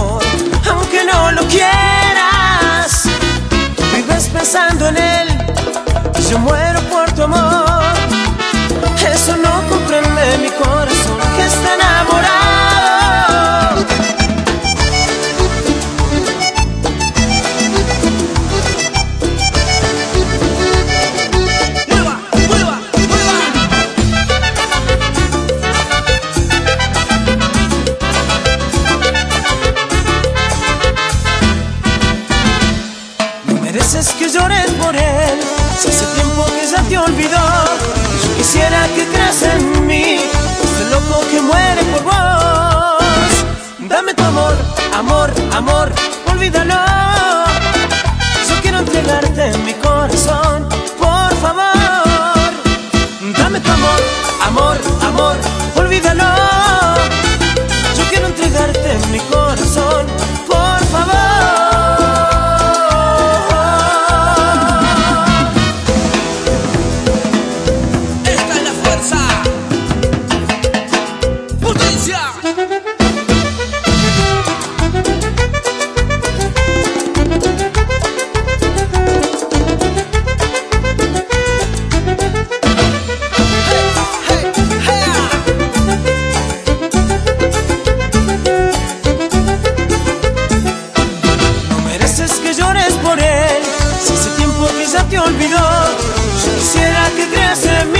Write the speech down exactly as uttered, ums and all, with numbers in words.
amor, aunque no lo quieras. Vives pensando en él y yo muero por tu amor. Eso no comprende mi corazón que está enamorado. Es que llores por él, si hace tiempo que ya te olvidó. Yo quisiera que creas en mí, este loco que muere por vos. Dame tu amor, amor, amor, olvídalo. Yo quiero entregarte mi corazón, por favor. Dame tu amor, amor, amor, olvídalo. Yo quiero entregarte mi corazón, por favor. Por él, si hace tiempo que ya te olvidó. Yo quisiera que creas en mí.